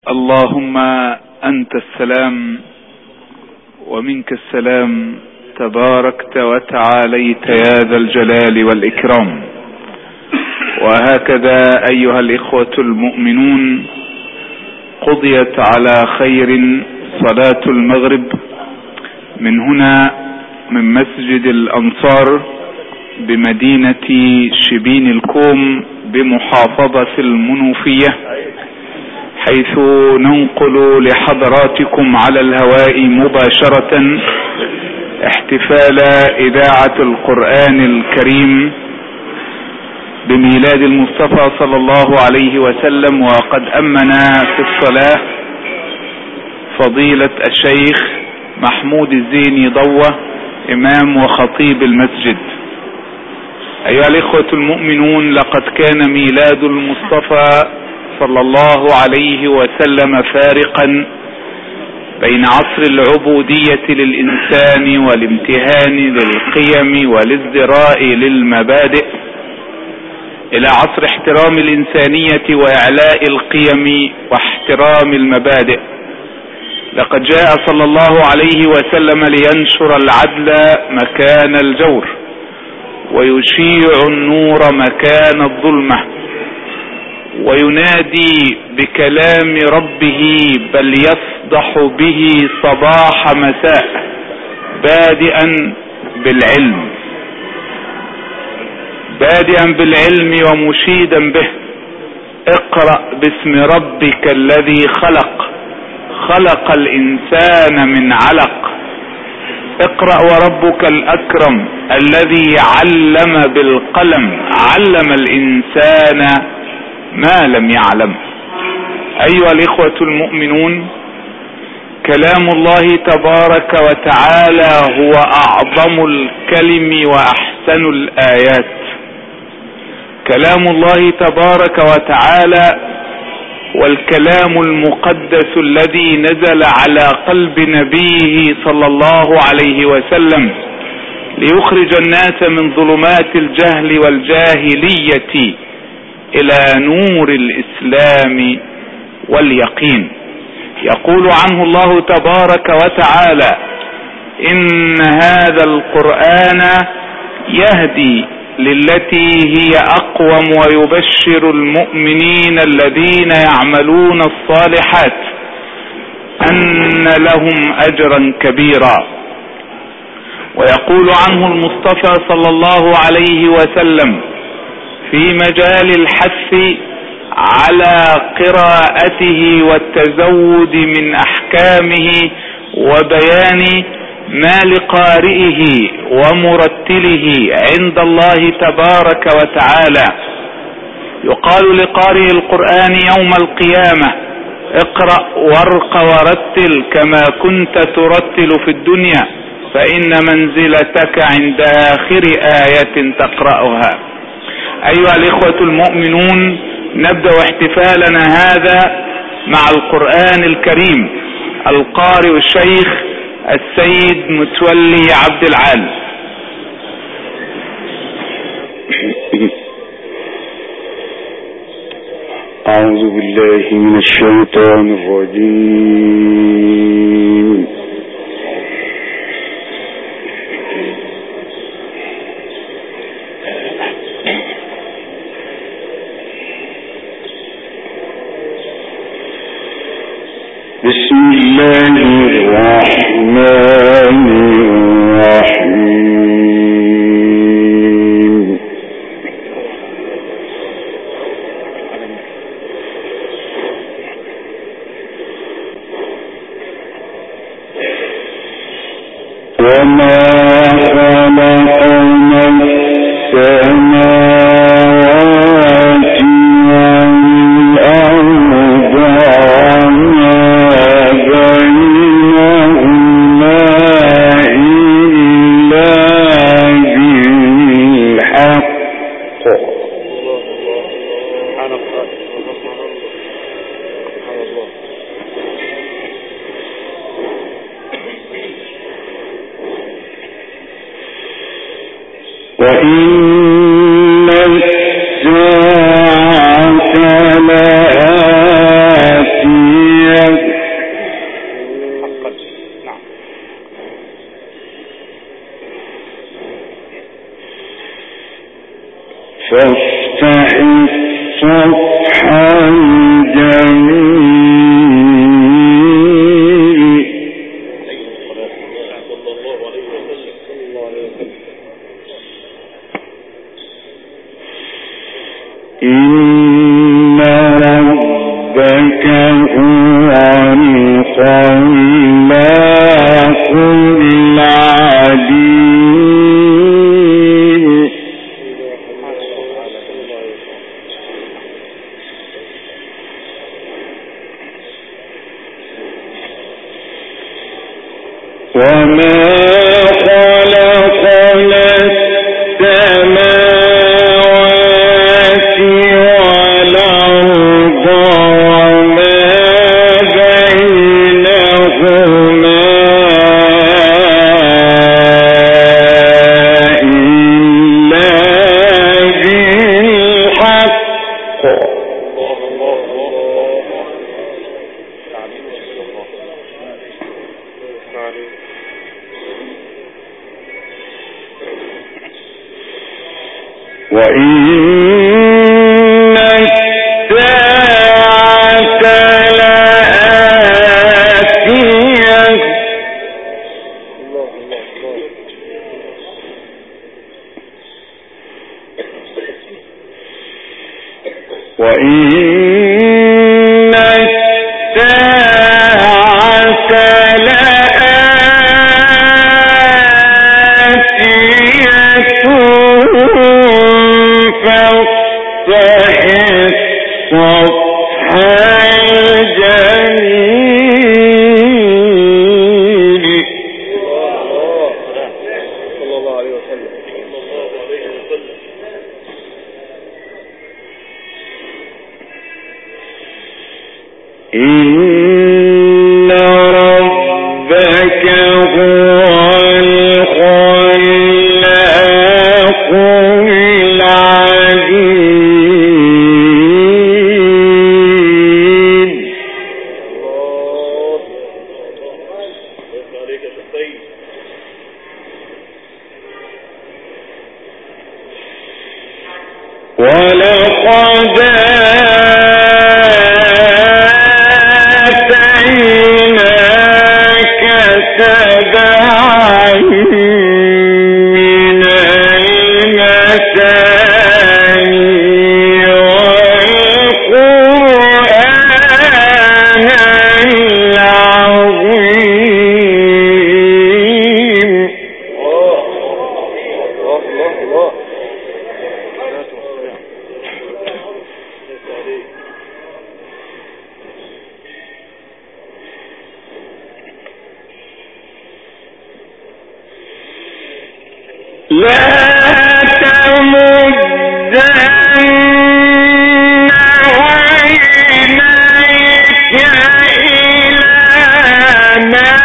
اللهم أنت السلام ومنك السلام، تباركت وتعاليت يا ذا الجلال والإكرام. وهكذا أيها الإخوة المؤمنون، قضيت على خير صلاة المغرب من هنا من مسجد الأنصار بمدينة شبين الكوم بمحافظة المنوفية، حيث ننقل لحضراتكم على الهواء مباشرة احتفال إذاعة القرآن الكريم بميلاد المصطفى صلى الله عليه وسلم. وقد أمنا في الصلاة فضيلة الشيخ محمود الزيني ضوة، إمام وخطيب المسجد. أيها الإخوة المؤمنون، لقد كان ميلاد المصطفى صلى الله عليه وسلم فارقا بين عصر العبودية للإنسان والامتهان للقيم والازدراء للمبادئ إلى عصر احترام الإنسانية وإعلاء القيم واحترام المبادئ. لقد جاء صلى الله عليه وسلم لينشر العدل مكان الجور ويشيع النور مكان الظلمة، وينادي بكلام ربه بل يصدح به صباح مساء، بادئا بالعلم ومشيدا به. اقرأ باسم ربك الذي خلق الإنسان من علق. اقرأ وربك الأكرم الذي علم بالقلم، علم الإنسان ما لم يعلم. أيها الإخوة المؤمنون، كلام الله تبارك وتعالى هو أعظم الكلم وأحسن الآيات. كلام الله تبارك وتعالى والكلام المقدس الذي نزل على قلب نبيه صلى الله عليه وسلم ليخرج الناس من ظلمات الجهل والجاهلية إلى نور الإسلام واليقين. يقول عنه الله تبارك وتعالى: إن هذا القرآن يهدي للتي هي أقوم ويبشر المؤمنين الذين يعملون الصالحات أن لهم أجرا كبيرا. ويقول عنه المصطفى صلى الله عليه وسلم في مجال الحث على قراءته والتزود من أحكامه وبيان ما لقارئه ومرتله عند الله تبارك وتعالى. يقال لقارئ القرآن يوم القيامة: اقرأ وارق ورتل كما كنت ترتل في الدنيا، فإن منزلتك عند آخر آية تقرأها. أيها الإخوة المؤمنون، نبدأ احتفالنا هذا مع القرآن الكريم. القارئ الشيخ السيد متولي عبد العال. أعوذ بالله من الشيطان الرجيم. بسم الله الرحمن الرحيم. وما خلقنا السماوات والأرض وإن الساعة لآتية هو الخلاق العليم وما خلقنا السماوات والأرض وما بينهما إلا بالحق وإن الساعة لآتية وإن الساعة لآتية فاصفح الصفح الجميل صلى الله عليه وسلم. إن ربك هو الخلاق العليم ولقد آتيناك سبعا من المثاني والقرآن العظيم لا تمدن عينيك إلى ما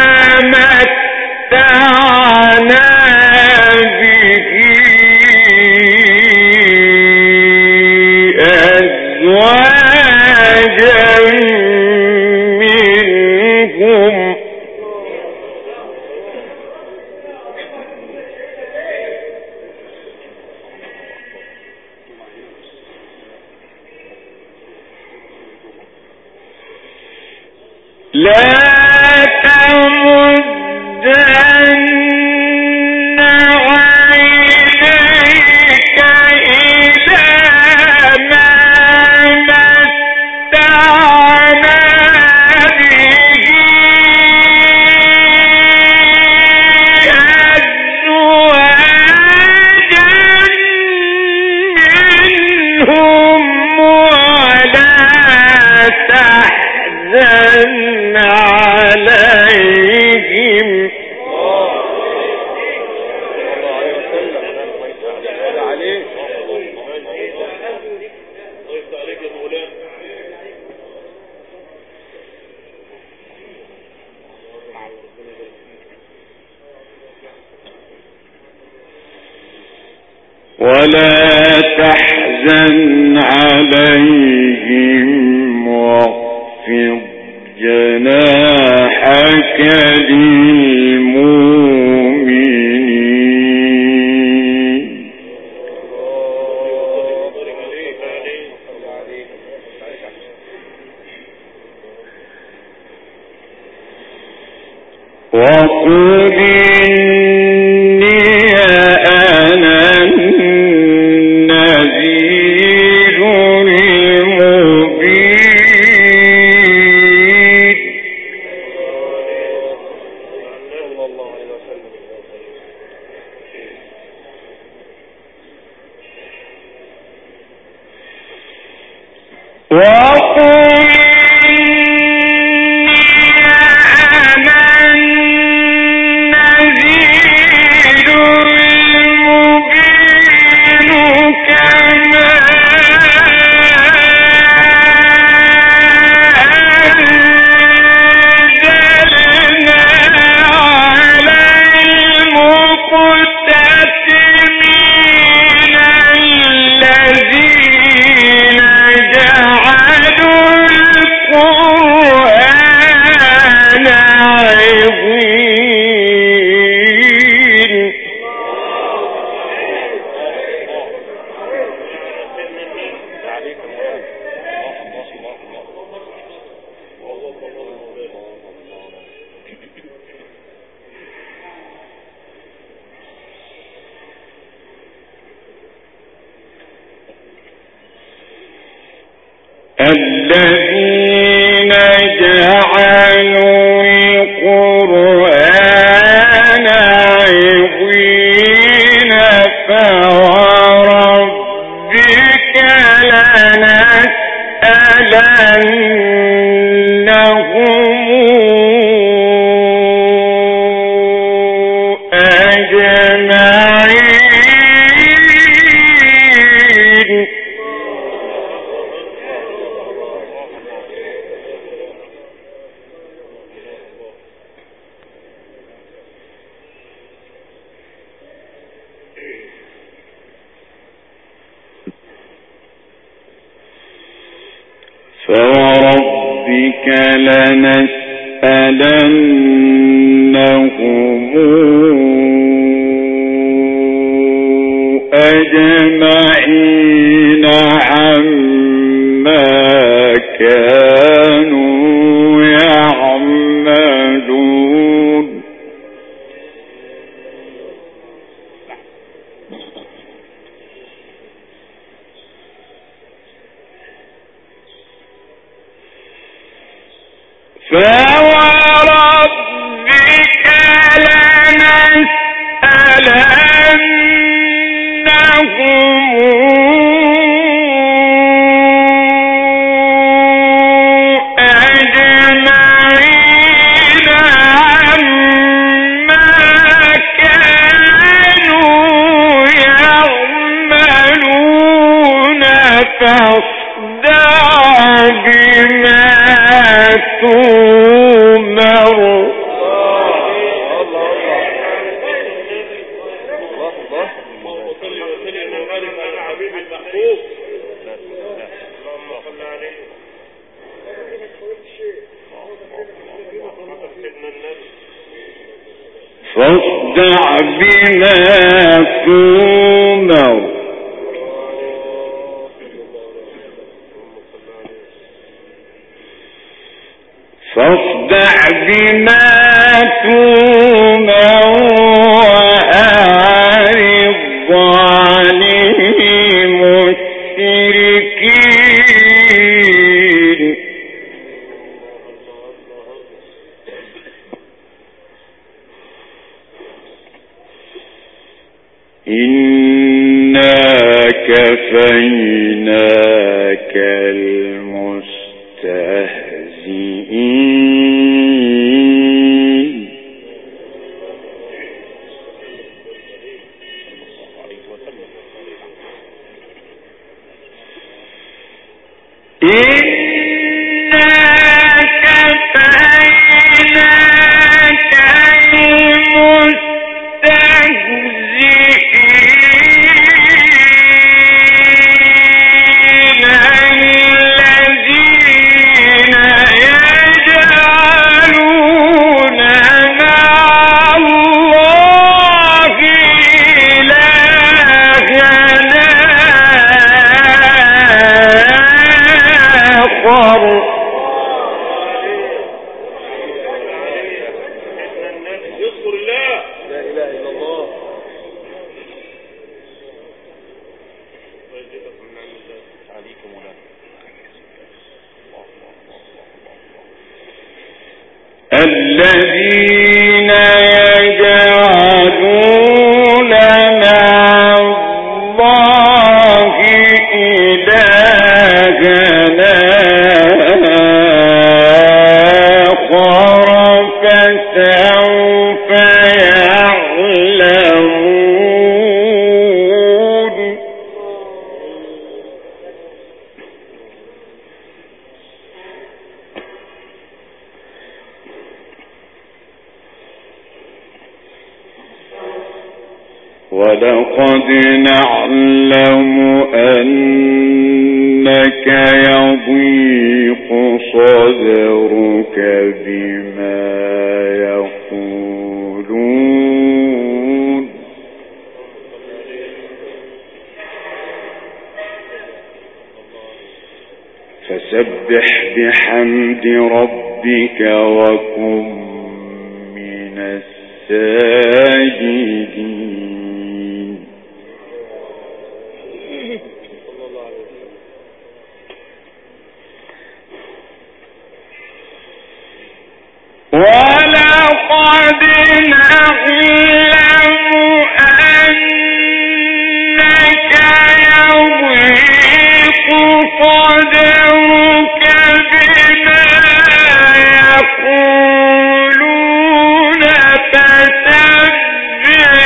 متعنا به أزواجا منهم لا تمدن عينيك إلى ما متعنا به أزواجا منهم ولا تحزن عليهم ولا تحزن عليهم واخفض جناحك للمؤمنين وقل إني أنا النذير المبين عظيم. الذين جعلوا القرآن عظيم فوربك لنسألنهم أجمعين. فوربك لنسألنهم أجمعين عما كانوا يعملون. فوربك لنسألنهم أجمعين عما كانوا يعملون فاصدع بما تؤمر. فاصدع بما تؤمر. فاصدع بما تؤمر وأعرض عن المشركين. إنا كفيناك المستهزئين. إنا كفيناك المستهزئين الذين يجعلون مع الله إلهنا آخر. يذكر الله لا اله الا الله. الذين يجعلون مع الله إلهنا آخر فسوف يعلمون. ولقد نعلم أنك يضيق صدرك بما بحمد ربك وكن من الساجدين. ولقد نعلم أنك يضيق صدرك بما يقولون فسبح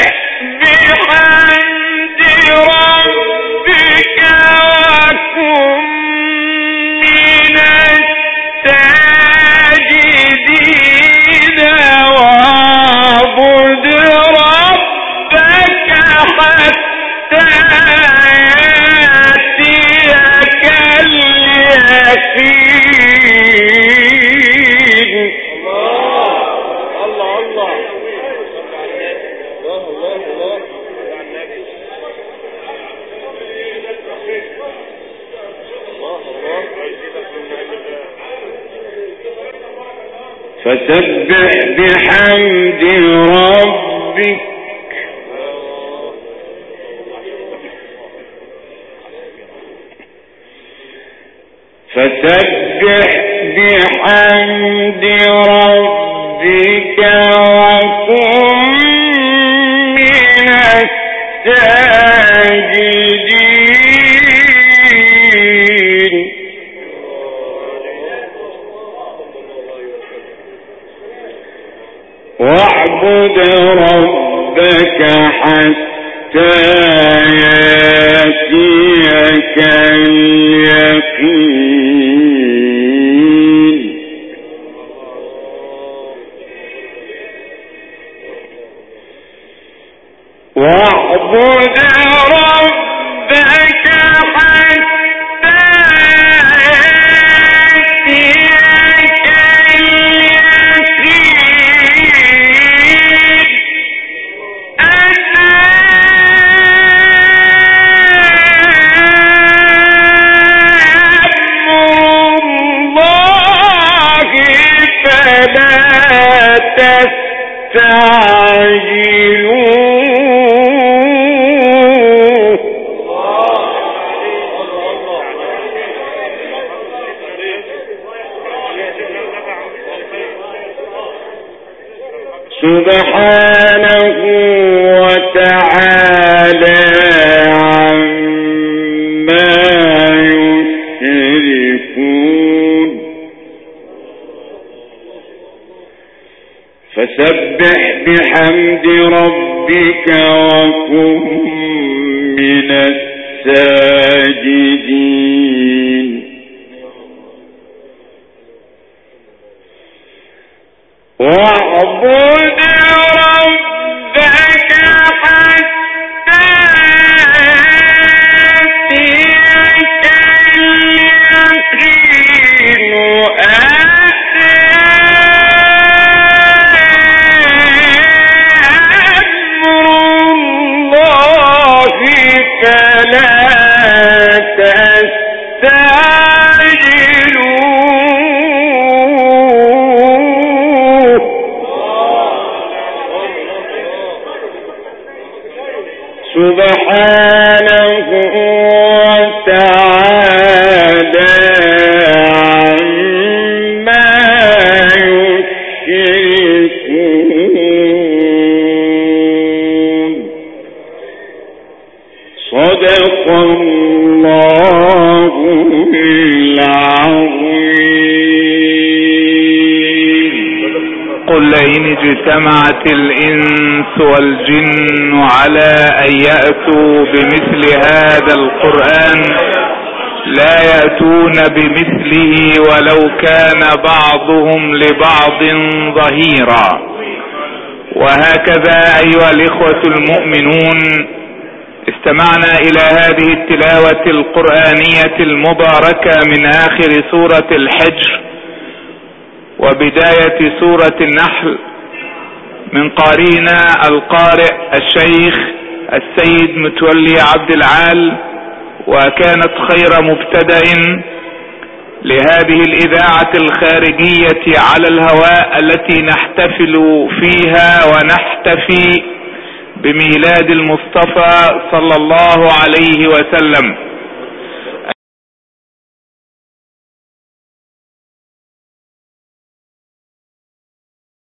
بحمد ربك وكن من الساجدين واعبد ربك حتى يأتيك اليقين. الله الله فسبح بحمد ربك فسبح بحمد ربك وكن من الساجدين. واعبد ربك حتى يأتيك اليقين. واعبد ربك حتى يأتيك اليقين. فلا تستعجلوه. سبحانه وتعالى عما يشركون. فسبح بحمد ربك وكن من الساجدين. واعبد ربك حتى يأتيك اليقين. فلا تستعجلوه. سبحانه وتعالى عما يشركون. صدق الله العظيم. قل لئن اجتمعت الإنس والجن على أن يأتوا بمثل هذا القرآن لا يأتون بمثله ولو كان بعضهم لبعض ظهيرا. وهكذا أيها الإخوة المؤمنون استمعنا إلى هذه التلاوة القرآنية المباركة من آخر سورة الحجر وبداية سورة النحل من قارئنا القارئ الشيخ السيد متولي عبد العال، وكانت خير مبتدأ لهذه الإذاعة الخارجية على الهواء التي نحتفل فيها ونحتفي بميلاد المصطفى صلى الله عليه وسلم.